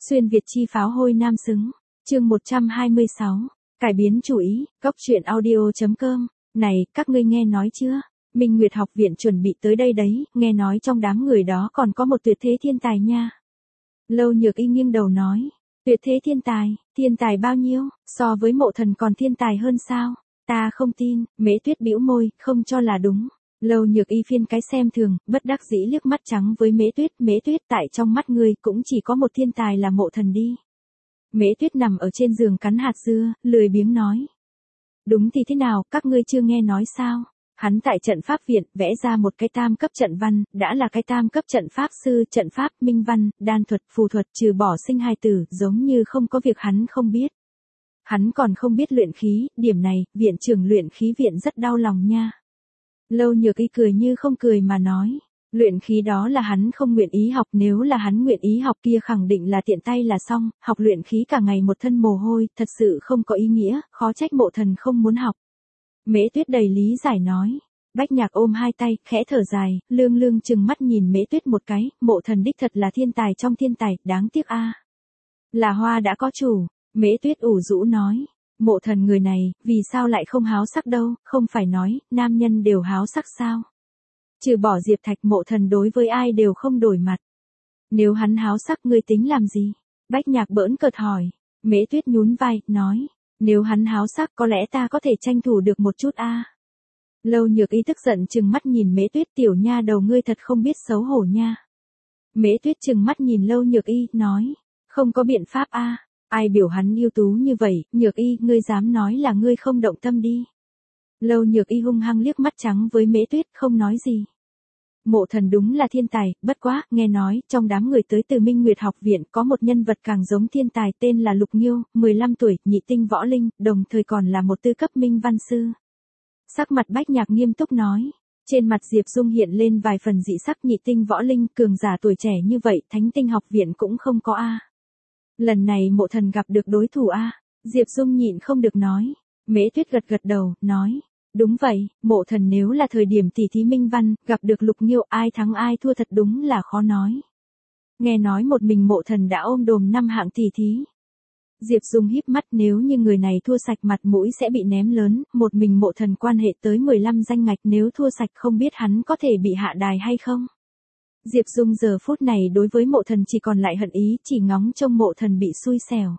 Xuyên Việt chi pháo hôi nam xứng. Chương 126. Cải biến chủ ý, góc truyện audio.com. Này, các ngươi nghe nói chưa? Minh Nguyệt học viện chuẩn bị tới đây đấy, nghe nói trong đám người đó còn có một tuyệt thế thiên tài nha. Lâu Nhược Y nghiêng đầu nói. Tuyệt thế thiên tài bao nhiêu, so với Mộ Thần còn thiên tài hơn sao? Ta không tin, Mễ Tuyết bĩu môi, không cho là đúng. Lâu Nhược Y phiên cái xem thường, bất đắc dĩ liếc mắt trắng với Mễ Tuyết tại trong mắt ngươi cũng chỉ có một thiên tài là Mộ Thần đi. Mễ Tuyết nằm ở trên giường cắn hạt dưa, lười biếng nói. Đúng thì thế nào, các ngươi chưa nghe nói sao? Hắn tại trận pháp viện, vẽ ra một cái tam cấp trận văn, đã là cái tam cấp trận pháp sư, trận pháp, minh văn, đan thuật, phù thuật, trừ bỏ sinh hài tử, giống như không có việc hắn không biết. Hắn còn không biết luyện khí, điểm này, viện trưởng luyện khí viện rất đau lòng nha. Lâu Nhược Y cười như không cười mà nói. Luyện khí đó là hắn không nguyện ý học, nếu là hắn nguyện ý học kia khẳng định là tiện tay là xong, học luyện khí cả ngày một thân mồ hôi, thật sự không có ý nghĩa, khó trách Mộ Thần không muốn học. Mễ Tuyết đầy lý giải nói. Bách Nhạc ôm hai tay, khẽ thở dài, lương chừng mắt nhìn Mễ Tuyết một cái, Mộ Thần đích thật là thiên tài trong thiên tài, đáng tiếc a. Là hoa đã có chủ, Mễ Tuyết ủ rũ nói. Mộ Thần người này, vì sao lại không háo sắc đâu, không phải nói, nam nhân đều háo sắc sao? Trừ bỏ Diệp Thạch, Mộ Thần đối với ai đều không đổi mặt. Nếu hắn háo sắc ngươi tính làm gì? Bách Nhạc bỡn cợt hỏi. Mễ Tuyết nhún vai, nói. Nếu hắn háo sắc có lẽ ta có thể tranh thủ được một chút a. Lâu Nhược Y tức giận chừng mắt nhìn Mễ Tuyết, tiểu nha đầu ngươi thật không biết xấu hổ nha. Mễ Tuyết chừng mắt nhìn Lâu Nhược Y, nói. Không có biện pháp a. Ai biểu hắn ưu tú như vậy, Nhược Y, ngươi dám nói là ngươi không động tâm đi. Lâu Nhược Y hung hăng liếc mắt trắng với Mễ Tuyết, không nói gì. Mộ Thần đúng là thiên tài, bất quá, nghe nói, trong đám người tới từ Minh Nguyệt học viện có một nhân vật càng giống thiên tài tên là Lục Nghiêu, 15 tuổi, nhị tinh võ linh, đồng thời còn là một tư cấp minh văn sư. Sắc mặt Bách Nhạc nghiêm túc nói. Trên mặt Diệp Dung hiện lên vài phần dị sắc, nhị tinh võ linh, cường giả tuổi trẻ như vậy, Thánh tinh học viện cũng không có a. Lần này Mộ Thần gặp được đối thủ a. Diệp Dung nhịn không được nói. Mễ Tuyết gật đầu, nói. Đúng vậy, Mộ Thần nếu là thời điểm tỉ thí minh văn, gặp được Lục Nghiêu, ai thắng ai thua thật đúng là khó nói. Nghe nói một mình Mộ Thần đã ôm đồm 5 hạng tỉ thí. Diệp Dung híp mắt, nếu như người này thua sạch mặt mũi sẽ bị ném lớn, một mình Mộ Thần quan hệ tới 15 danh ngạch, nếu thua sạch không biết hắn có thể bị hạ đài hay không. Diệp Dung giờ phút này đối với Mộ Thần chỉ còn lại hận ý, chỉ ngóng trông Mộ Thần bị xui xẻo.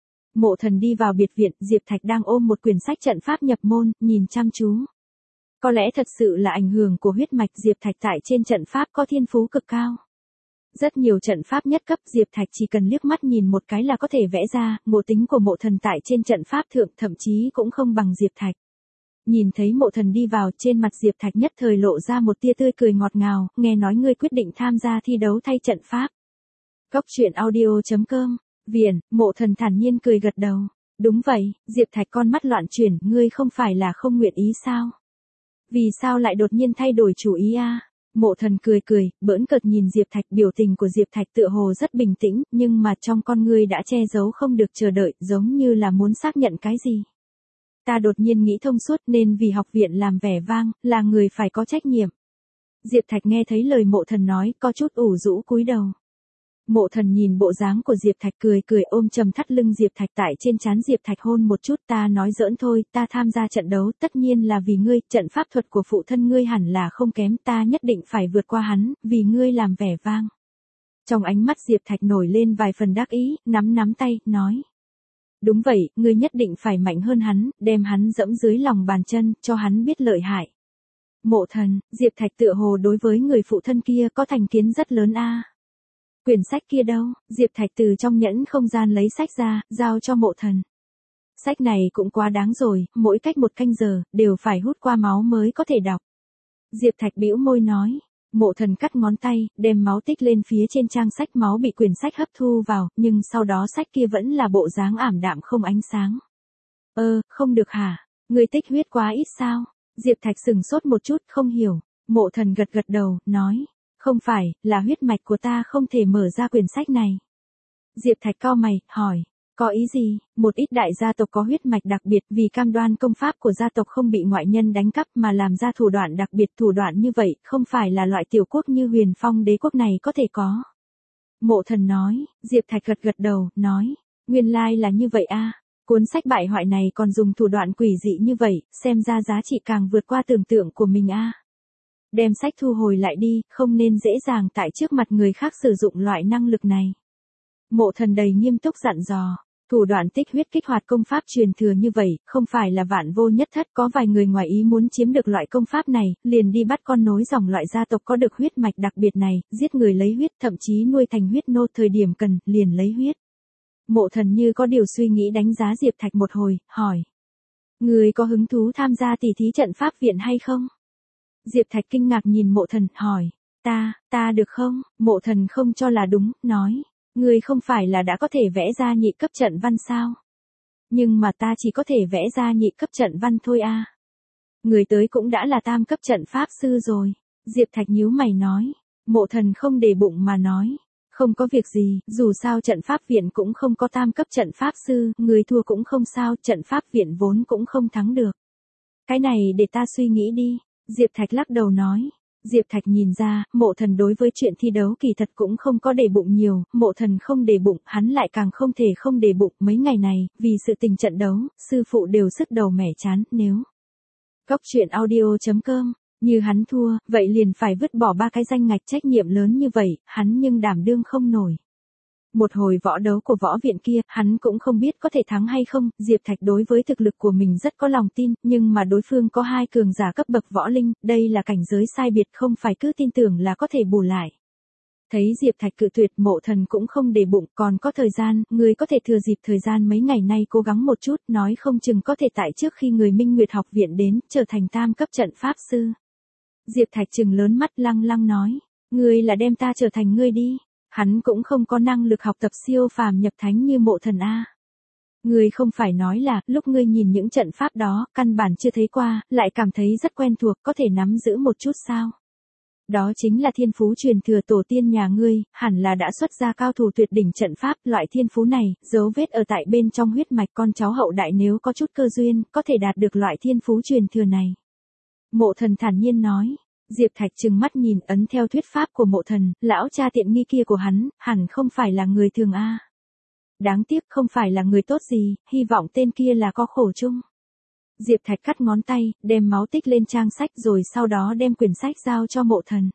Mộ Thần đi vào biệt viện, Diệp Thạch đang ôm một quyển sách trận pháp nhập môn, nhìn chăm chú. Có lẽ thật sự là ảnh hưởng của huyết mạch, Diệp Thạch tại trên trận pháp có thiên phú cực cao. Rất nhiều trận pháp nhất cấp, Diệp Thạch chỉ cần liếc mắt nhìn một cái là có thể vẽ ra, ngộ tính của Mộ Thần tại trên trận pháp thượng thậm chí cũng không bằng Diệp Thạch. Nhìn thấy Mộ Thần đi vào, trên mặt Diệp Thạch nhất thời lộ ra một tia tươi cười ngọt ngào, nghe nói ngươi quyết định tham gia thi đấu thay trận pháp. Góc truyện audio.com. Viện, Mộ Thần thản nhiên cười gật đầu. Đúng vậy, Diệp Thạch con mắt loạn chuyển, ngươi không phải là không nguyện ý sao? Vì sao lại đột nhiên thay đổi chủ ý a? Mộ Thần cười, bỡn cợt nhìn Diệp Thạch, biểu tình của Diệp Thạch tựa hồ rất bình tĩnh, nhưng mà trong con ngươi đã che giấu không được chờ đợi, giống như là muốn xác nhận cái gì. Ta đột nhiên nghĩ thông suốt, nên vì học viện làm vẻ vang, là người phải có trách nhiệm. Diệp Thạch nghe thấy lời Mộ Thần nói, có chút ủ rũ cúi đầu. Mộ Thần nhìn bộ dáng của Diệp Thạch cười ôm chầm thắt lưng Diệp Thạch, tại trên trán Diệp Thạch hôn một chút, ta nói giỡn thôi, ta tham gia trận đấu tất nhiên là vì ngươi, trận pháp thuật của phụ thân ngươi hẳn là không kém, ta nhất định phải vượt qua hắn, vì ngươi làm vẻ vang. Trong ánh mắt Diệp Thạch nổi lên vài phần đắc ý, nắm tay, nói. Đúng vậy, ngươi nhất định phải mạnh hơn hắn, đem hắn dẫm dưới lòng bàn chân, cho hắn biết lợi hại. Mộ Thần, Diệp Thạch tựa hồ đối với người phụ thân kia có thành kiến rất lớn a. Quyển sách kia đâu? Diệp Thạch từ trong nhẫn không gian lấy sách ra, giao cho Mộ Thần. Sách này cũng quá đáng rồi, mỗi cách 1 canh giờ, đều phải hút qua máu mới có thể đọc. Diệp Thạch bĩu môi nói. Mộ Thần cắt ngón tay, đem máu tích lên phía trên trang sách, máu bị quyển sách hấp thu vào, nhưng sau đó sách kia vẫn là bộ dáng ảm đạm không ánh sáng. Không được hả? Người tích huyết quá ít sao? Diệp Thạch sửng sốt một chút, không hiểu. Mộ Thần gật đầu, nói. Không phải, là huyết mạch của ta không thể mở ra quyển sách này. Diệp Thạch cau mày, hỏi. Có ý gì? Một ít đại gia tộc có huyết mạch đặc biệt, vì cam đoan công pháp của gia tộc không bị ngoại nhân đánh cắp mà làm ra thủ đoạn đặc biệt, thủ đoạn như vậy không phải là loại tiểu quốc như Huyền Phong đế quốc này có thể có. Mộ Thần nói. Diệp Thạch gật gật đầu, nói. Nguyên lai là như vậy a. Cuốn sách bại hoại này còn dùng thủ đoạn quỷ dị như vậy, xem ra giá trị càng vượt qua tưởng tượng của mình a. Đem sách thu hồi lại đi, không nên dễ dàng tại trước mặt người khác sử dụng loại năng lực này. Mộ Thần đầy nghiêm túc dặn dò. Thủ đoạn tích huyết kích hoạt công pháp truyền thừa như vậy, không phải là vạn vô nhất thất, có vài người ngoài ý muốn chiếm được loại công pháp này, liền đi bắt con nối dòng loại gia tộc có được huyết mạch đặc biệt này, giết người lấy huyết, thậm chí nuôi thành huyết nô, thời điểm cần, liền lấy huyết. Mộ Thần như có điều suy nghĩ đánh giá Diệp Thạch một hồi, hỏi. Người có hứng thú tham gia tỷ thí trận pháp viện hay không? Diệp Thạch kinh ngạc nhìn Mộ Thần, hỏi. Ta được không? Mộ Thần không cho là đúng, nói. Người không phải là đã có thể vẽ ra nhị cấp trận văn sao? Nhưng mà ta chỉ có thể vẽ ra nhị cấp trận văn thôi a. Người tới cũng đã là tam cấp trận pháp sư rồi. Diệp Thạch nhíu mày nói. Mộ Thần không để bụng mà nói. Không có việc gì, dù sao trận pháp viện cũng không có tam cấp trận pháp sư, người thua cũng không sao, trận pháp viện vốn cũng không thắng được. Cái này để ta suy nghĩ đi. Diệp Thạch lắc đầu nói. Diệp Thạch nhìn ra, Mộ Thần đối với chuyện thi đấu kỳ thật cũng không có để bụng nhiều, Mộ Thần không để bụng, hắn lại càng không thể không để bụng. Mấy ngày này, vì sự tình trận đấu, sư phụ đều sức đầu mẻ chán, nếu Góc truyện audio.com, như hắn thua, vậy liền phải vứt bỏ 3 cái danh ngạch trách nhiệm lớn như vậy, hắn nhưng đảm đương không nổi. Một hồi võ đấu của võ viện kia, hắn cũng không biết có thể thắng hay không, Diệp Thạch đối với thực lực của mình rất có lòng tin, nhưng mà đối phương có 2 cường giả cấp bậc võ linh, đây là cảnh giới sai biệt, không phải cứ tin tưởng là có thể bù lại. Thấy Diệp Thạch cự tuyệt, Mộ Thần cũng không để bụng, còn có thời gian, người có thể thừa dịp thời gian mấy ngày nay cố gắng một chút, nói không chừng có thể tại trước khi người Minh Nguyệt học viện đến, trở thành tam cấp trận pháp sư. Diệp Thạch trừng lớn mắt lăng lăng nói, ngươi là đem ta trở thành ngươi đi. Hắn cũng không có năng lực học tập siêu phàm nhập thánh như Mộ Thần a. Ngươi không phải nói là, lúc ngươi nhìn những trận pháp đó, căn bản chưa thấy qua, lại cảm thấy rất quen thuộc, có thể nắm giữ một chút sao? Đó chính là thiên phú truyền thừa tổ tiên nhà ngươi, hẳn là đã xuất ra cao thủ tuyệt đỉnh trận pháp, loại thiên phú này, dấu vết ở tại bên trong huyết mạch con cháu hậu đại, nếu có chút cơ duyên, có thể đạt được loại thiên phú truyền thừa này. Mộ Thần thản nhiên nói. Diệp Thạch trừng mắt nhìn, ấn theo thuyết pháp của Mộ Thần, lão cha tiện nghi kia của hắn, hẳn không phải là người thường a. Đáng tiếc không phải là người tốt gì, hy vọng tên kia là có khổ chung. Diệp Thạch cắt ngón tay, đem máu tích lên trang sách rồi sau đó đem quyển sách giao cho Mộ Thần.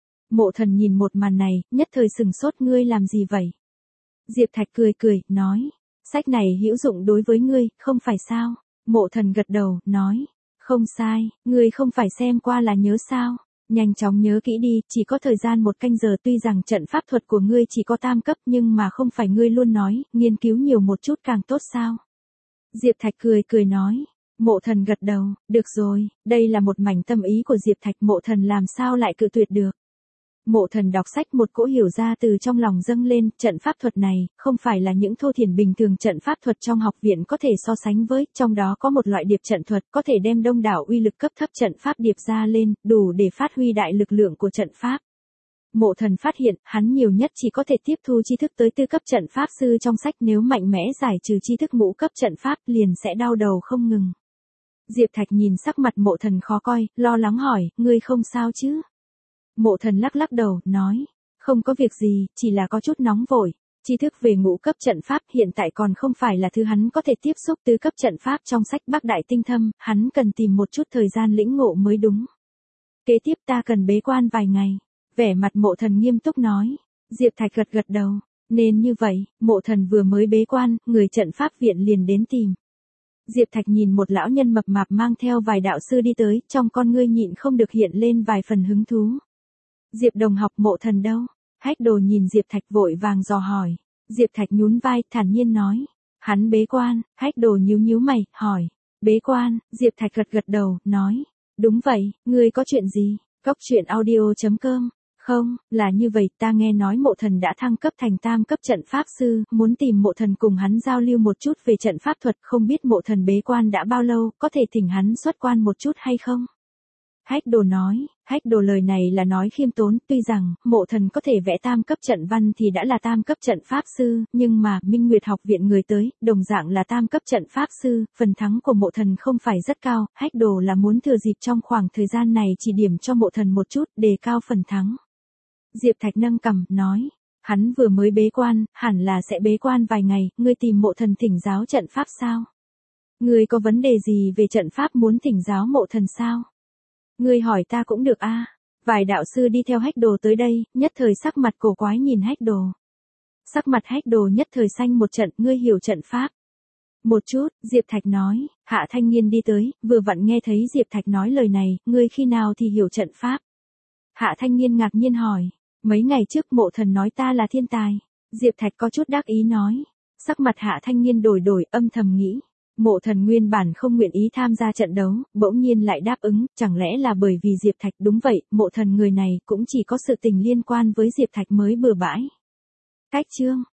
Mộ Thần nhìn một màn này, nhất thời sừng sốt, ngươi làm gì vậy? Diệp Thạch cười, nói, sách này hữu dụng đối với ngươi, không phải sao? Mộ Thần gật đầu, nói, không sai, ngươi không phải xem qua là nhớ sao? Nhanh chóng nhớ kỹ đi, chỉ có thời gian 1 canh giờ, tuy rằng trận pháp thuật của ngươi chỉ có tam cấp nhưng mà không phải ngươi luôn nói, nghiên cứu nhiều một chút càng tốt sao? Diệp Thạch cười nói. Mộ Thần gật đầu, được rồi, đây là một mảnh tâm ý của Diệp Thạch, Mộ Thần làm sao lại cự tuyệt được. Mộ Thần đọc sách, một cỗ hiểu ra từ trong lòng dâng lên, trận pháp thuật này, không phải là những thô thiển bình thường trận pháp thuật trong học viện có thể so sánh với, trong đó có một loại điệp trận thuật, có thể đem đông đảo uy lực cấp thấp trận pháp điệp ra lên, đủ để phát huy đại lực lượng của trận pháp. Mộ Thần phát hiện, hắn nhiều nhất chỉ có thể tiếp thu tri thức tới 4 cấp trận pháp sư trong sách, nếu mạnh mẽ giải trừ tri thức ngũ cấp trận pháp, liền sẽ đau đầu không ngừng. Diệp Thạch nhìn sắc mặt Mộ Thần khó coi, lo lắng hỏi, ngươi không sao chứ? Mộ Thần lắc đầu, nói, không có việc gì, chỉ là có chút nóng vội. Tri thức về ngũ cấp trận pháp hiện tại còn không phải là thứ hắn có thể tiếp xúc, 4 cấp trận pháp trong sách Bác Đại Tinh Thâm, hắn cần tìm một chút thời gian lĩnh ngộ mới đúng. Kế tiếp ta cần bế quan vài ngày. Vẻ mặt Mộ Thần nghiêm túc nói. Diệp Thạch gật đầu, nên như vậy, Mộ Thần vừa mới bế quan, người trận pháp viện liền đến tìm. Diệp Thạch nhìn một lão nhân mập mạp mang theo vài đạo sư đi tới, trong con ngươi nhịn không được hiện lên vài phần hứng thú. Diệp đồng học, Mộ Thần đâu? Hách Đồ nhìn Diệp Thạch vội vàng dò hỏi. Diệp Thạch nhún vai, thản nhiên nói. Hắn bế quan. Hách Đồ nhíu mày, hỏi. Bế quan? Diệp Thạch gật đầu, nói. Đúng vậy, ngươi có chuyện gì? Góc truyện audio.com. Không, là như vậy, ta nghe nói Mộ Thần đã thăng cấp thành tam cấp trận pháp sư, muốn tìm Mộ Thần cùng hắn giao lưu một chút về trận pháp thuật, không biết Mộ Thần bế quan đã bao lâu, có thể thỉnh hắn xuất quan một chút hay không? Hách Đồ nói. Hách Đồ lời này là nói khiêm tốn, tuy rằng, Mộ Thần có thể vẽ tam cấp trận văn thì đã là tam cấp trận pháp sư, nhưng mà, Minh Nguyệt học viện người tới, đồng dạng là tam cấp trận pháp sư, phần thắng của Mộ Thần không phải rất cao, Hách Đồ là muốn thừa dịp trong khoảng thời gian này chỉ điểm cho Mộ Thần một chút, đề cao phần thắng. Diệp Thạch nâng cằm, nói, Hắn vừa mới bế quan, hẳn là sẽ bế quan vài ngày, ngươi tìm mộ thần thỉnh giáo trận pháp sao? Ngươi có vấn đề gì về trận pháp muốn thỉnh giáo mộ thần sao? Ngươi hỏi ta cũng được a. Vài đạo sư đi theo Hách Đồ tới đây, nhất thời sắc mặt cổ quái nhìn Hách Đồ. Sắc mặt Hách Đồ nhất thời xanh một trận, ngươi hiểu trận pháp. Một chút, Diệp Thạch nói, Hạ Thanh Nghiên đi tới, vừa vặn nghe thấy Diệp Thạch nói lời này, ngươi khi nào thì hiểu trận pháp. Hạ Thanh Nghiên ngạc nhiên hỏi, mấy ngày trước mộ thần nói ta là thiên tài. Diệp Thạch có chút đắc ý nói, sắc mặt Hạ Thanh Nghiên đổi âm thầm nghĩ. Mộ thần nguyên bản không nguyện ý tham gia trận đấu, bỗng nhiên lại đáp ứng, chẳng lẽ là bởi vì Diệp Thạch đúng vậy, mộ thần người này cũng chỉ có sự tình liên quan với Diệp Thạch mới bừa bãi. Cách chương